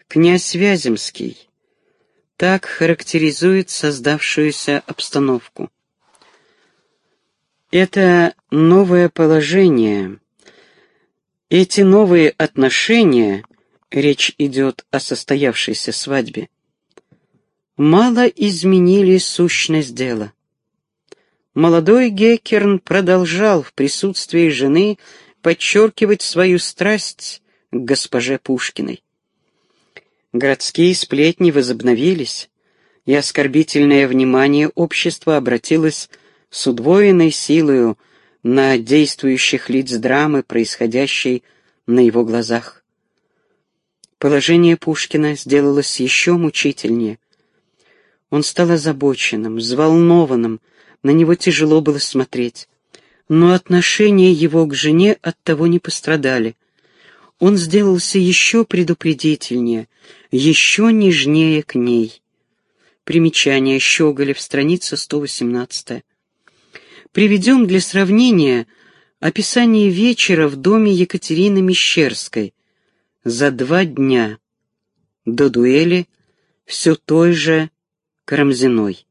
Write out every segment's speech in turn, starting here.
Князь Вяземский так характеризует создавшуюся обстановку. Это новое положение, эти новые отношения, речь идет о состоявшейся свадьбе, мало изменили сущность дела. Молодой Геккерн продолжал в присутствии жены подчеркивать свою страсть к госпоже Пушкиной. Городские сплетни возобновились, и оскорбительное внимание общества обратилось с удвоенной силою на действующих лиц драмы, происходящей на его глазах. Положение Пушкина сделалось еще мучительнее. Он стал озабоченным, взволнованным, на него тяжело было смотреть. Но отношения его к жене оттого не пострадали. Он сделался еще предупредительнее, еще нежнее к ней. Примечание. Щеголев, страница 118. Приведем для сравнения описание вечера в доме Екатерины Мещерской за 2 дня до дуэли все той же Карамзиной.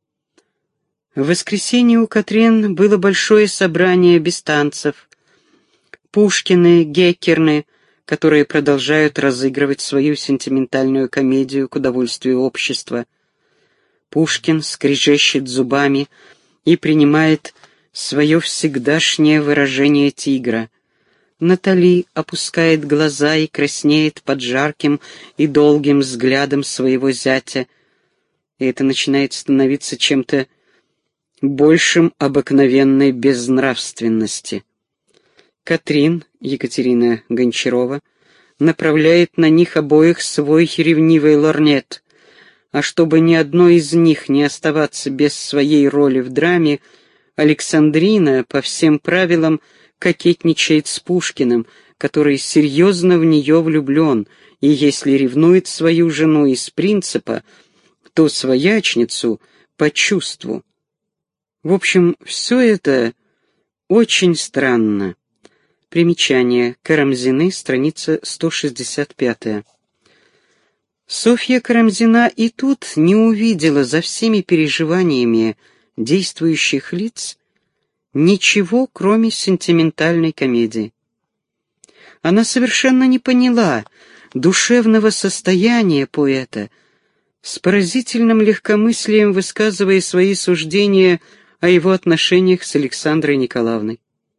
В воскресенье у Катрин было большое собрание бестанцев, Пушкины, Геккерны, которые продолжают разыгрывать свою сентиментальную комедию к удовольствию общества. Пушкин скрежещет зубами и принимает свое всегдашнее выражение тигра. Натали опускает глаза и краснеет под жарким и долгим взглядом своего зятя, и это начинает становиться чем-то большим обыкновенной безнравственности. Катрин, Екатерина Гончарова, направляет на них обоих свой ревнивый лорнет, а чтобы ни одной из них не оставаться без своей роли в драме, Александрина по всем правилам кокетничает с Пушкиным, который серьезно в нее влюблен, и если ревнует свою жену из принципа, то своячницу по чувству. В общем, все это очень странно. Примечание. Карамзины, страница 165. Софья Карамзина и тут не увидела за всеми переживаниями действующих лиц ничего, кроме сентиментальной комедии. Она совершенно не поняла душевного состояния поэта, с поразительным легкомыслием высказывая свои суждения о его отношениях с Александрой Николаевной.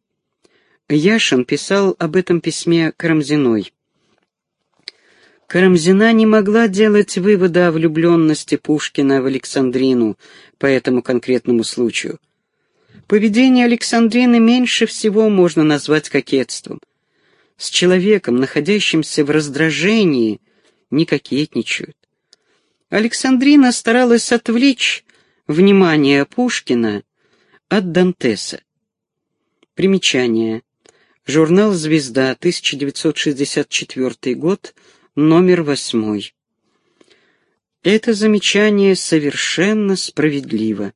Яшин писал об этом письме Карамзиной. Карамзина не могла делать вывода о влюбленности Пушкина в Александрину по этому конкретному случаю. Поведение Александрины меньше всего можно назвать кокетством. С человеком, находящимся в раздражении, не кокетничают. Александрина старалась отвлечь внимание Пушкина от Дантеса. Примечание. Журнал «Звезда», 1964 год, номер 8. Это замечание совершенно справедливо.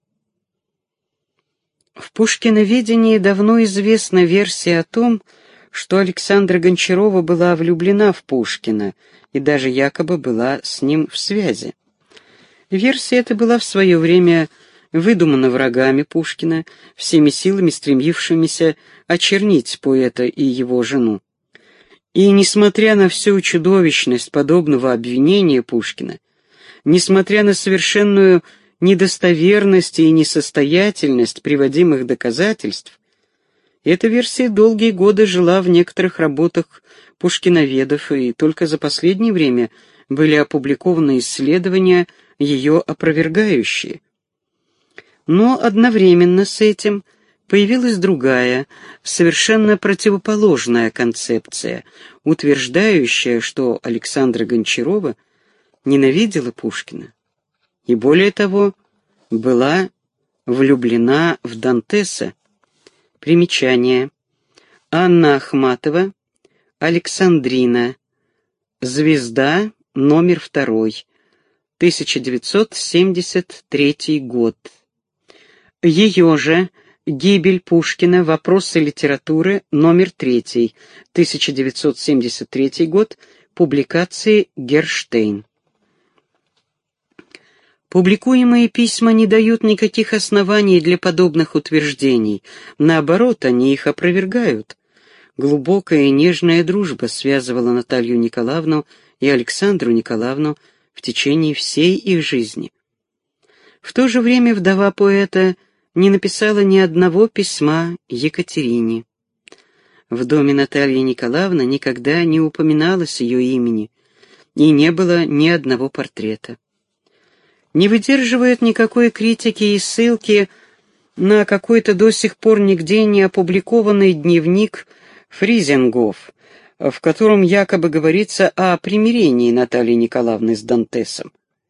В пушкиноведении давно известна версия о том, что Александра Гончарова была влюблена в Пушкина и даже якобы была с ним в связи. Версия эта была в свое время выдумана врагами Пушкина, всеми силами стремившимися очернить поэта и его жену. И, несмотря на всю чудовищность подобного обвинения Пушкина, несмотря на совершенную недостоверность и несостоятельность приводимых доказательств, эта версия долгие годы жила в некоторых работах пушкиноведов, и только за последнее время были опубликованы исследования, ее опровергающие. Но одновременно с этим появилась другая, совершенно противоположная концепция, утверждающая, что Александра Гончарова ненавидела Пушкина и, более того, была влюблена в Дантеса. Примечание. Анна Ахматова, Александрина, «Звезда», номер 2, 1973 год. Ее же «Гибель Пушкина. Вопросы литературы», номер 3, 1973 год, Публикации Герштейн. Публикуемые письма не дают никаких оснований для подобных утверждений. Наоборот, они их опровергают. Глубокая и нежная дружба связывала Наталью Николаевну и Александру Николаевну в течение всей их жизни. В то же время вдова поэта не написала ни одного письма Екатерине. В доме Натальи Николаевны никогда не упоминалось ее имени, и не было ни одного портрета. Не выдерживают никакой критики и ссылки на какой-то до сих пор нигде не опубликованный дневник Фризингов, в котором якобы говорится о примирении Натальи Николаевны с Дантесом.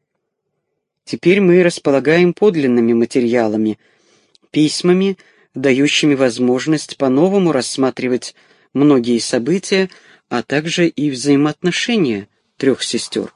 Теперь мы располагаем подлинными материалами, письмами, дающими возможность по-новому рассматривать многие события, а также и взаимоотношения трех сестер.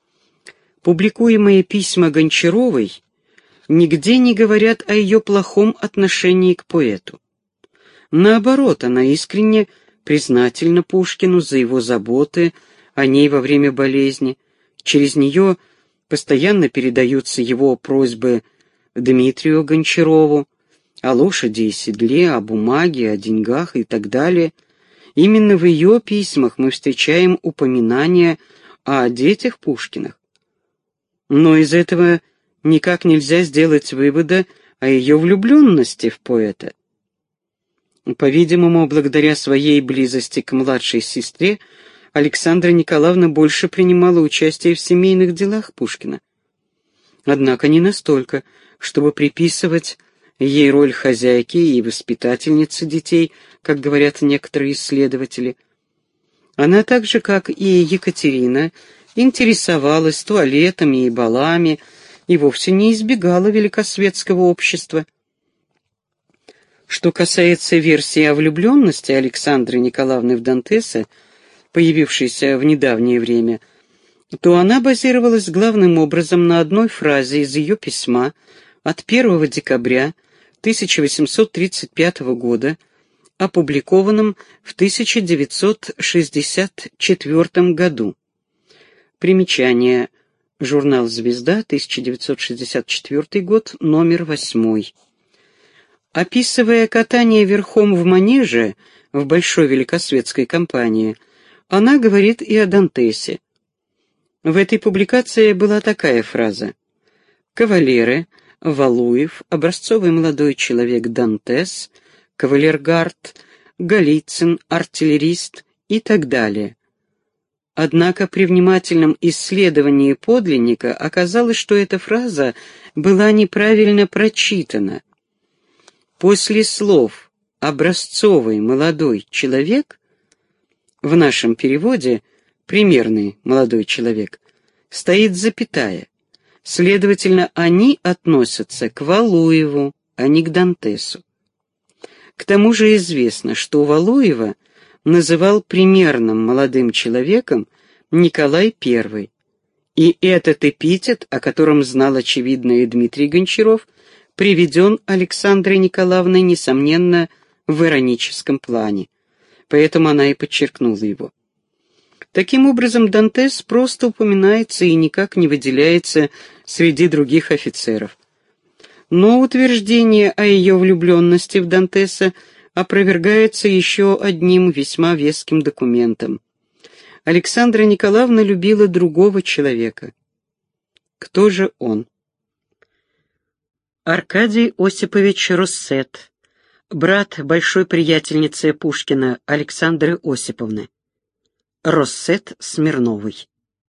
Публикуемые письма Гончаровой нигде не говорят о ее плохом отношении к поэту. Наоборот, она искренне признательна Пушкину за его заботы о ней во время болезни. Через нее постоянно передаются его просьбы Дмитрию Гончарову о лошади и седле, о бумаге, о деньгах и так далее. Именно в ее письмах мы встречаем упоминания о детях Пушкиных. Но из этого никак нельзя сделать вывода о ее влюбленности в поэта. По-видимому, благодаря своей близости к младшей сестре, Александра Николаевна больше принимала участие в семейных делах Пушкина. Однако не настолько, чтобы приписывать ей роль хозяйки и воспитательницы детей, как говорят некоторые исследователи. Она так же, как и Екатерина, интересовалась туалетами и балами и вовсе не избегала великосветского общества. Что касается версии о влюбленности Александры Николаевны в Дантеса, появившейся в недавнее время, то она базировалась главным образом на одной фразе из ее письма от 1 декабря 1835 года, опубликованном в 1964 году. Примечание. Журнал «Звезда», 1964 год, номер 8. Описывая катание верхом в манеже в большой великосветской компании, она говорит и о Дантесе. В этой публикации была такая фраза: «Кавалеры, Валуев, образцовый молодой человек Дантес, кавалергард, Голицын, артиллерист» и так далее. Однако при внимательном исследовании подлинника оказалось, что эта фраза была неправильно прочитана. После слов «образцовый молодой человек» в нашем переводе «примерный молодой человек» стоит запятая. Следовательно, они относятся к Валуеву, а не к Дантесу. К тому же известно, что Валуева называл примерным молодым человеком Николай I, и этот эпитет, о котором знал очевидно и Дмитрий Гончаров, приведен Александрой Николаевной, несомненно, в ироническом плане, поэтому она и подчеркнула его. Таким образом, Дантес просто упоминается и никак не выделяется среди других офицеров. Но утверждение о ее влюбленности в Дантеса опровергается еще одним весьма веским документом. Александра Николаевна любила другого человека. Кто же он? Аркадий Осипович Россет, брат большой приятельницы Пушкина Александры Осиповны. Россет Смирновой.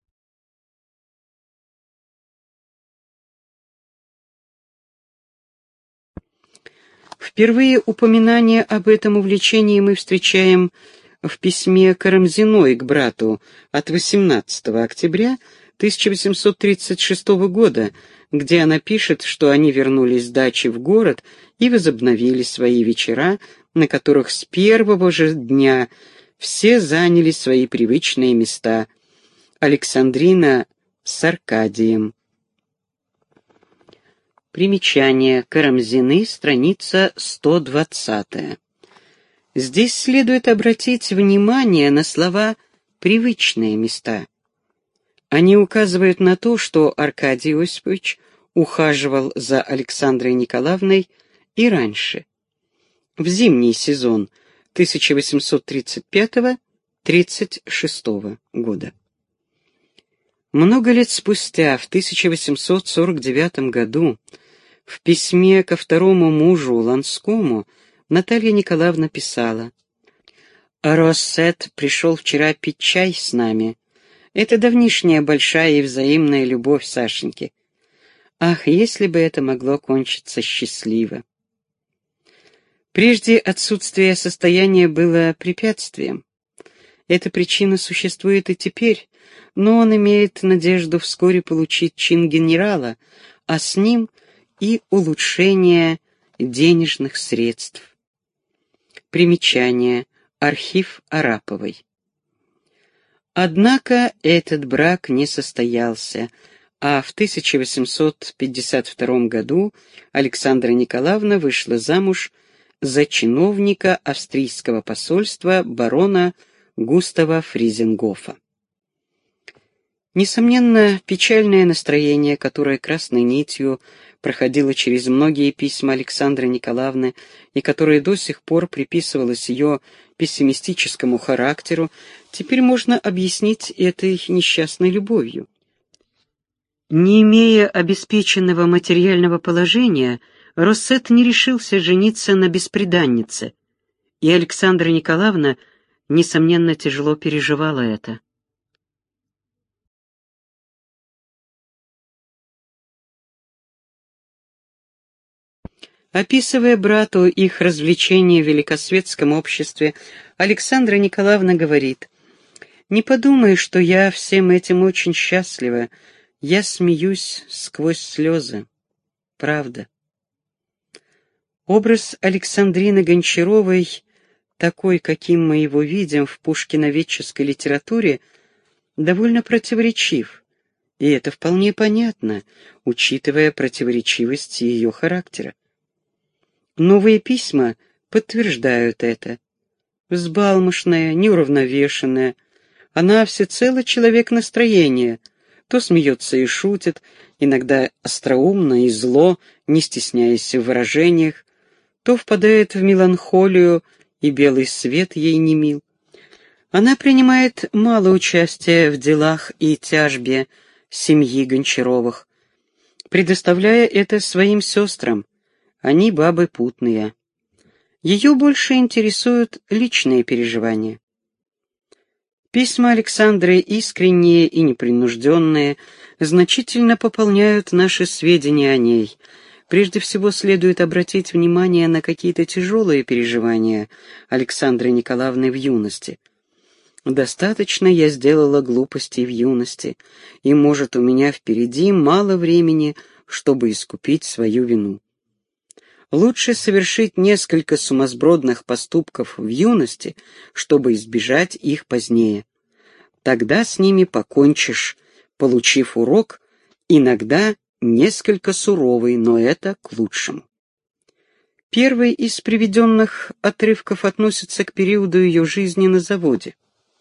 Впервые упоминание об этом увлечении мы встречаем в письме Карамзиной к брату от 18 октября 1836 года, где она пишет, что они вернулись с дачи в город и возобновили свои вечера, на которых с первого же дня все заняли свои привычные места. Александрина с Аркадием. Примечание. Карамзины, страница 120. Здесь следует обратить внимание на слова привычные места. Они указывают на то, что Аркадий Осипович ухаживал за Александрой Николаевной и раньше, в зимний сезон 1835-36 года. Много лет спустя, в 1849 году, в письме ко второму мужу Ланскому Наталья Николаевна писала: «Россет пришел вчера пить чай с нами. Это давнишняя большая и взаимная любовь Сашеньки. Ах, если бы это могло кончиться счастливо!» Прежде отсутствие состояния было препятствием. Эта причина существует и теперь, но он имеет надежду вскоре получить чин генерала, а с ним и улучшение денежных средств. Примечание. Архив Араповой. Однако этот брак не состоялся, а в 1852 году Александра Николаевна вышла замуж за чиновника австрийского посольства барона Густава Фризенгофа. Несомненно, печальное настроение, которое красной нитью проходило через многие письма Александры Николаевны и которое до сих пор приписывалось ее пессимистическому характеру, теперь можно объяснить этой несчастной любовью. Не имея обеспеченного материального положения, Россет не решился жениться на бесприданнице, и Александра Николаевна, несомненно, тяжело переживала это. Описывая брату их развлечения в великосветском обществе, Александра Николаевна говорит: «Не подумай, что я всем этим очень счастлива. Я смеюсь сквозь слезы. Правда». Образ Александрины Гончаровой, такой, каким мы его видим в пушкиноведческой литературе, довольно противоречив, и это вполне понятно, учитывая противоречивость ее характера. Новые письма подтверждают это. Взбалмошная, неуравновешенная, она всецело человек настроения, то смеется и шутит, иногда остроумно и зло, не стесняясь в выражениях, то впадает в меланхолию, и белый свет ей не мил. Она принимает мало участия в делах и тяжбе семьи Гончаровых, предоставляя это своим сестрам. Они бабы путные. Ее больше интересуют личные переживания. Письма Александры, искренние и непринужденные, значительно пополняют наши сведения о ней. Прежде всего следует обратить внимание на какие-то тяжелые переживания Александры Николаевны в юности. «Достаточно я сделала глупостей в юности, и, может, у меня впереди мало времени, чтобы искупить свою вину. Лучше совершить несколько сумасбродных поступков в юности, чтобы избежать их позднее. Тогда с ними покончишь, получив урок, иногда несколько суровый, но это к лучшему». Первый из приведенных отрывков относится к периоду ее жизни на заводе.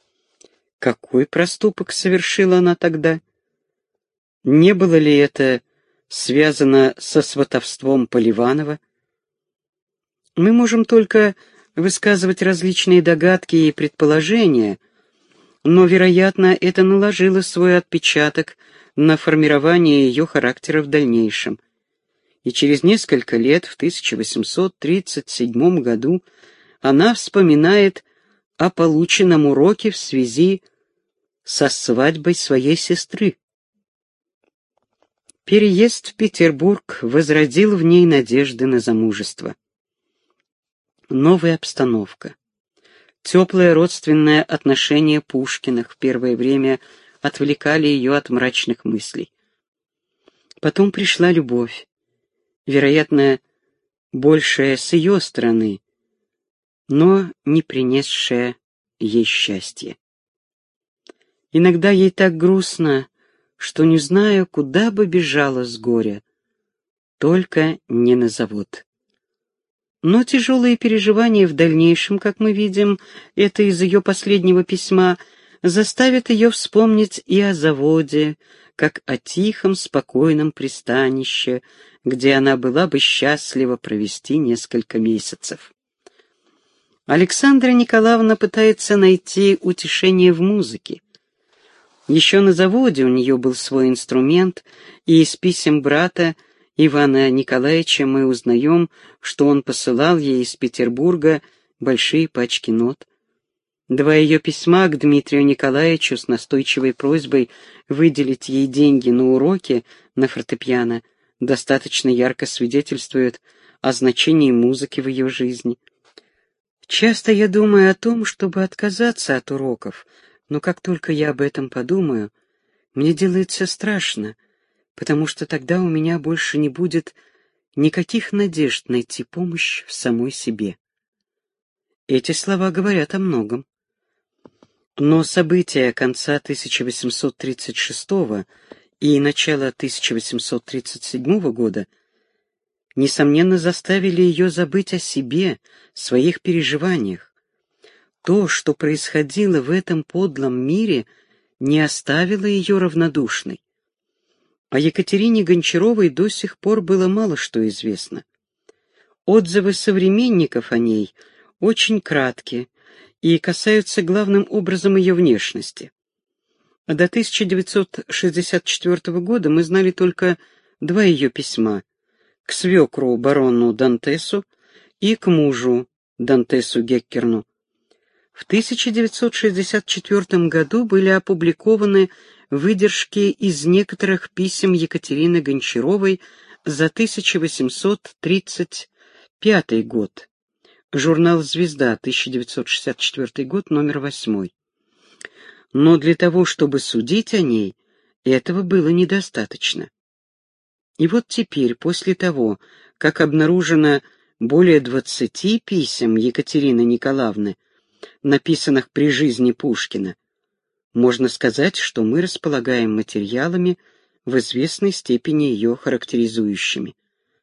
Какой проступок совершила она тогда? Не было ли это связано со сватовством Поливанова? Мы можем только высказывать различные догадки и предположения, но, вероятно, это наложило свой отпечаток на формирование ее характера в дальнейшем. И через несколько лет, в 1837 году, она вспоминает о полученном уроке в связи со свадьбой своей сестры. Переезд в Петербург возродил в ней надежды на замужество. Новая обстановка. Теплое родственное отношение Пушкиных в первое время отвлекали ее от мрачных мыслей. Потом пришла любовь, вероятно, большая с ее стороны, но не принесшая ей счастья. Иногда ей так грустно, что не знаю, куда бы бежала с горя, только не на завод. Но тяжелые переживания в дальнейшем, как мы видим, это из ее последнего письма, заставит ее вспомнить и о заводе, как о тихом, спокойном пристанище, где она была бы счастлива провести несколько месяцев. Александра Николаевна пытается найти утешение в музыке. Еще на заводе у нее был свой инструмент, и из писем брата Ивана Николаевича мы узнаем, что он посылал ей из Петербурга большие пачки нот. Два ее письма к Дмитрию Николаевичу с настойчивой просьбой выделить ей деньги на уроки на фортепиано достаточно ярко свидетельствуют о значении музыки в ее жизни. Часто я думаю о том, чтобы отказаться от уроков, но как только я об этом подумаю, мне делается страшно, потому что тогда у меня больше не будет никаких надежд найти помощь в самой себе. Эти слова говорят о многом. Но события конца 1836 и начала 1837 года несомненно заставили ее забыть о себе, своих переживаниях. То, что происходило в этом подлом мире, не оставило ее равнодушной. О Екатерине Гончаровой до сих пор было мало что известно. Отзывы современников о ней очень краткие и касаются главным образом ее внешности. До 1964 года мы знали только два ее письма: к свекру барону Дантесу и к мужу Дантесу Геккерну. В 1964 году были опубликованы выдержки из некоторых писем Екатерины Гончаровой за 1835 год. Журнал «Звезда», 1964 год, номер 8. Но для того, чтобы судить о ней, этого было недостаточно. И вот теперь, после того, как обнаружено более 20 писем Екатерины Николаевны, написанных при жизни Пушкина, можно сказать, что мы располагаем материалами в известной степени ее характеризующими.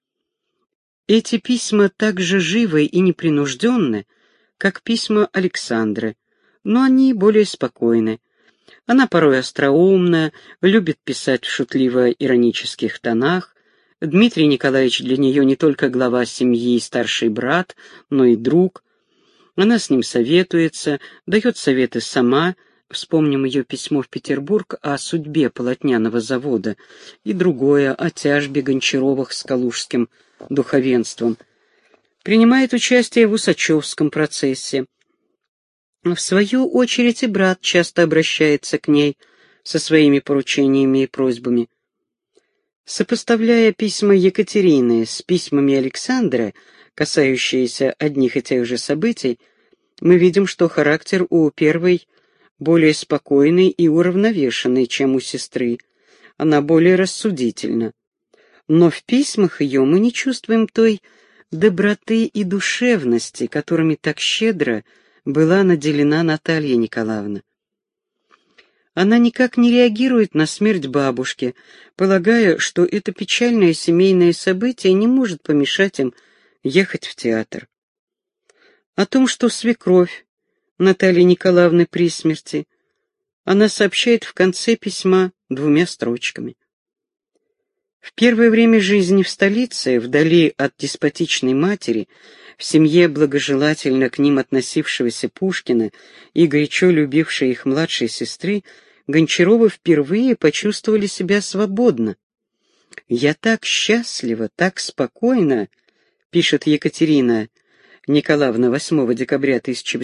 Эти письма так же живы и непринужденны, как письма Александры, но они более спокойны. Она порой остроумна, любит писать в шутливо-иронических тонах. Дмитрий Николаевич для нее не только глава семьи и старший брат, но и друг. Она с ним советуется, дает советы сама. Вспомним ее письмо в Петербург о судьбе полотняного завода и другое о тяжбе Гончаровых с калужским духовенством. Принимает участие в Усачевском процессе. В свою очередь и брат часто обращается к ней со своими поручениями и просьбами. Сопоставляя письма Екатерины с письмами Александра, касающиеся одних и тех же событий, мы видим, что характер у первой более спокойный и уравновешенный, чем у сестры. Она более рассудительна. Но в письмах ее мы не чувствуем той доброты и душевности, которыми так щедро была наделена Наталья Николаевна. Она никак не реагирует на смерть бабушки, полагая, что это печальное семейное событие не может помешать им ехать в театр. О том, что свекровь Натальи Николаевны при смерти, она сообщает в конце письма 2 строчками. В первое время жизни в столице, вдали от деспотичной матери, в семье благожелательно к ним относившегося Пушкина и горячо любившей их младшей сестры, Гончаровы впервые почувствовали себя свободно. «Я так счастлива, так спокойна», — пишет Екатерина Николаевна 8 декабря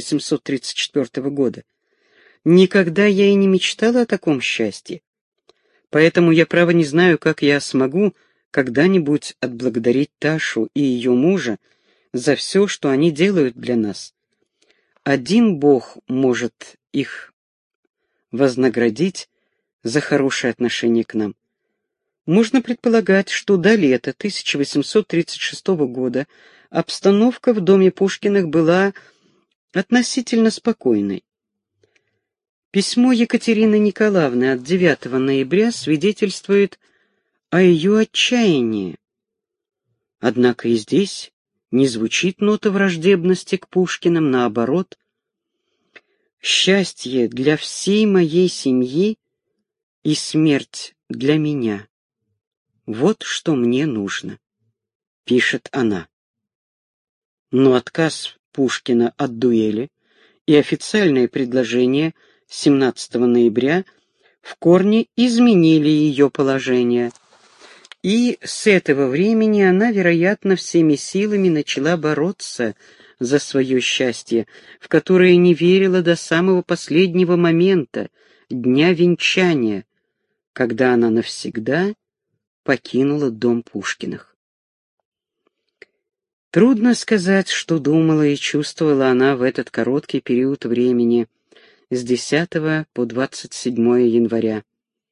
1834 года. «Никогда я и не мечтала о таком счастье. Поэтому я, право, не знаю, как я смогу когда-нибудь отблагодарить Ташу и ее мужа за все, что они делают для нас. Один Бог может их вознаградить за хорошее отношение к нам. Можно предполагать, что до лета 1836 года обстановка в доме Пушкиных была относительно спокойной. Письмо Екатерины Николаевны от 9 ноября свидетельствует о ее отчаянии. Однако и здесь не звучит нота враждебности к Пушкиным, наоборот. счастье для всей моей семьи и смерть для меня. Вот что мне нужно, пишет она. Но отказ Пушкина от дуэли и официальное предложение 17 ноября в корне изменили ее положение, и с этого времени она, вероятно, всеми силами начала бороться за свое счастье, в которое не верила до самого последнего момента, дня венчания, когда она навсегда покинула дом Пушкиных. Трудно сказать, что думала и чувствовала она в этот короткий период времени, с 10 по 27 января.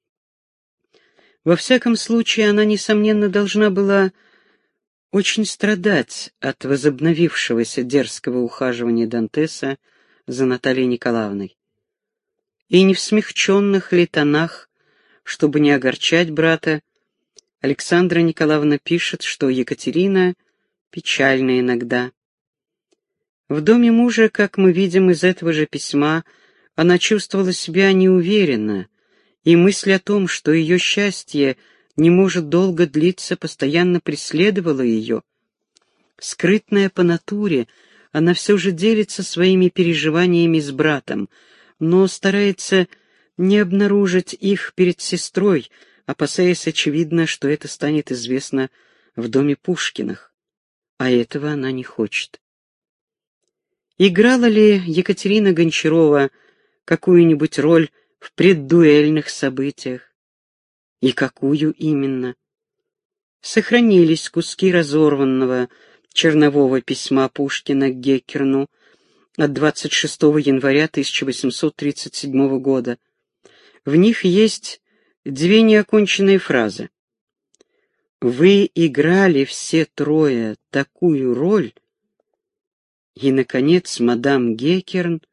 Во всяком случае, она, несомненно, должна была очень страдать от возобновившегося дерзкого ухаживания Дантеса за Натальей Николаевной. И не в смягченных ли тонах, чтобы не огорчать брата, Александра Николаевна пишет, что Екатерина печальна иногда. В доме мужа, как мы видим из этого же письма, она чувствовала себя неуверенно, и мысль о том, что ее счастье не может долго длиться, постоянно преследовала ее. Скрытная по натуре, она все же делится своими переживаниями с братом, но старается не обнаружить их перед сестрой, опасаясь, очевидно, что это станет известно в доме Пушкиных, а этого она не хочет. Играла ли Екатерина Гончарова какую-нибудь роль в преддуэльных событиях? И какую именно? Сохранились куски разорванного чернового письма Пушкина к Геккерну от 26 января 1837 года. В них есть две неоконченные фразы. «Вы играли все трое такую роль», и, наконец, мадам Геккерн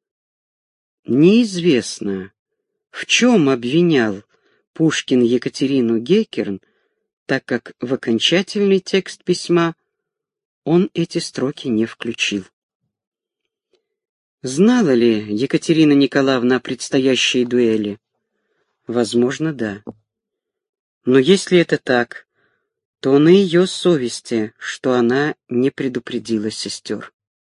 неизвестно, в чем обвинял Пушкин Екатерину Геккерн, так как в окончательный текст письма он эти строки не включил. Знала ли Екатерина Николаевна о предстоящей дуэли? Возможно, да. Но если это так, то на ее совести, что она не предупредила сестер.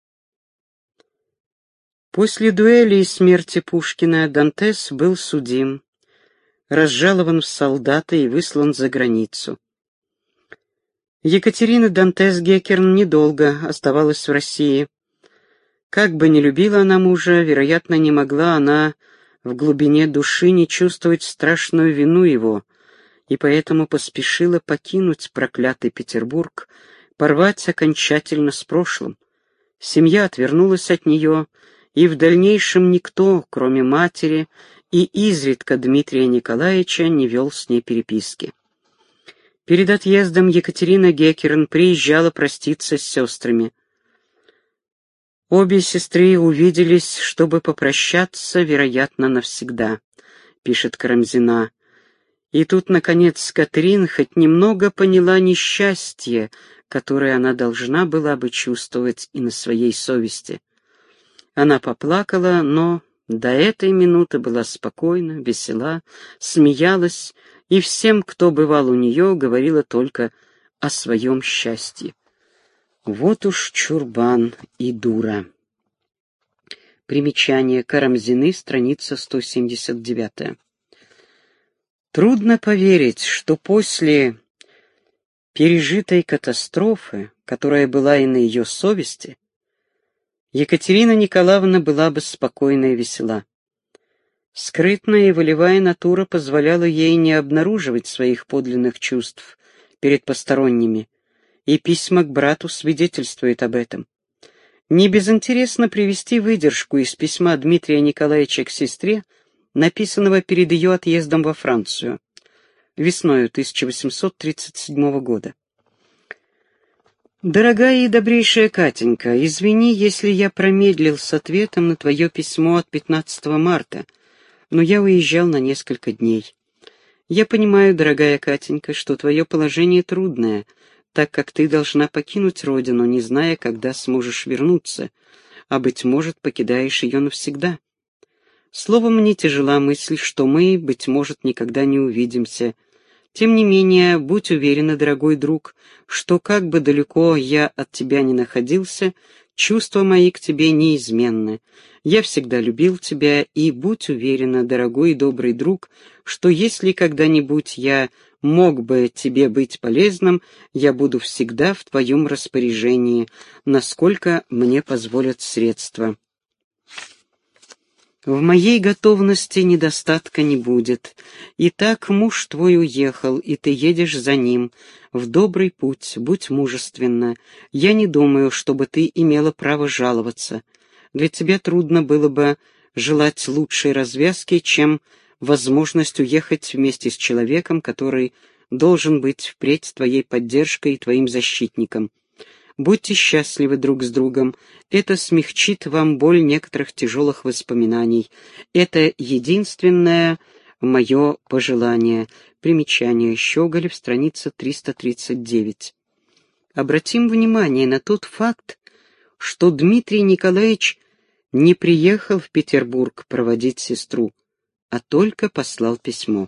После дуэли и смерти Пушкина Дантес был судим, разжалован в солдаты и выслан за границу. Екатерина Дантес Геккерн недолго оставалась в России. Как бы ни любила она мужа, вероятно, не могла она в глубине души не чувствовать страшную вину его, и поэтому поспешила покинуть проклятый Петербург, порвать окончательно с прошлым. Семья отвернулась от нее, и в дальнейшем никто, кроме матери и изредка Дмитрия Николаевича, не вел с ней переписки. Перед отъездом Екатерина Геккерн приезжала проститься с сестрами. Обе сестры увиделись, чтобы попрощаться, вероятно, навсегда, пишет Карамзина. И тут, наконец, Катрин хоть немного поняла несчастье, которое она должна была бы чувствовать и на своей совести. Она поплакала, но до этой минуты была спокойна, весела, смеялась, и всем, кто бывал у нее, говорила только о своем счастье. Вот уж чурбан и дура. Примечание Карамзины, страница 179. Трудно поверить, что после пережитой катастрофы, которая была и на ее совести, Екатерина Николаевна была бы спокойна и весела. Скрытная и волевая натура позволяла ей не обнаруживать своих подлинных чувств перед посторонними, и письма к брату свидетельствуют об этом. Не безинтересно привести выдержку из письма Дмитрия Николаевича к сестре, написанного перед ее отъездом во Францию, весною 1837 года. «Дорогая и добрейшая Катенька, извини, если я промедлил с ответом на твое письмо от 15 марта, но я уезжал на несколько дней. Я понимаю, дорогая Катенька, что твое положение трудное, так как ты должна покинуть родину, не зная, когда сможешь вернуться, а, быть может, покидаешь ее навсегда. Словом, мне тяжела мысль, что мы, быть может, никогда не увидимся. Тем не менее, будь уверена, дорогой друг, что как бы далеко я от тебя ни находился, чувства мои к тебе неизменны. Я всегда любил тебя, и будь уверена, дорогой и добрый друг, что если когда-нибудь я мог бы тебе быть полезным, я буду всегда в твоем распоряжении, насколько мне позволят средства. В моей готовности недостатка не будет. Итак, муж твой уехал, и ты едешь за ним. В добрый путь, будь мужественна. Я не думаю, чтобы ты имела право жаловаться. Для тебя трудно было бы желать лучшей развязки, чем возможность уехать вместе с человеком, который должен быть впредь твоей поддержкой и твоим защитником. Будьте счастливы друг с другом. Это смягчит вам боль некоторых тяжелых воспоминаний. Это единственное мое пожелание. Примечание. Щеголев, страница 339. Обратим внимание на тот факт, что Дмитрий Николаевич не приехал в Петербург проводить сестру, а только послал письмо.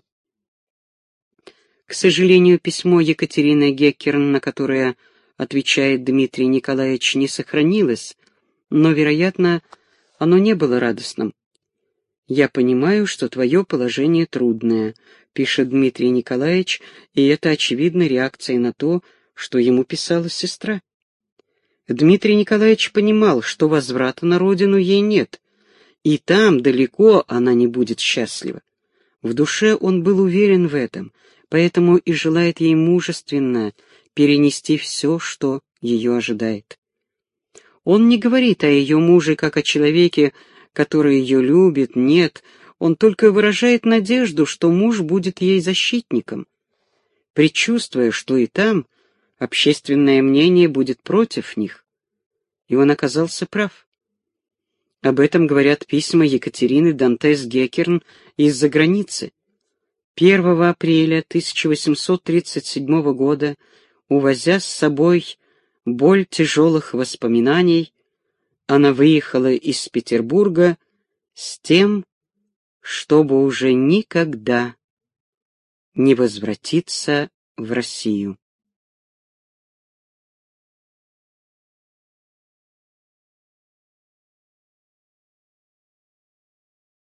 К сожалению, письмо Екатерины Геккерн, на которое отвечает Дмитрий Николаевич, не сохранилось, но, вероятно, оно не было радостным. «Я понимаю, что твое положение трудное», — пишет Дмитрий Николаевич, и это очевидно реакция на то, что ему писала сестра. Дмитрий Николаевич понимал, что возврата на родину ей нет, и там, далеко, она не будет счастлива. В душе он был уверен в этом, поэтому и желает ей мужественно перенести все, что ее ожидает. Он не говорит о ее муже как о человеке, который ее любит, нет, он только выражает надежду, что муж будет ей защитником, предчувствуя, что и там общественное мнение будет против них. И он оказался прав. Об этом говорят письма Екатерины Дантес-Геккерн из-за границы. 1 апреля 1837 года, увозя с собой боль тяжелых воспоминаний, она выехала из Петербурга с тем, чтобы уже никогда не возвратиться в Россию.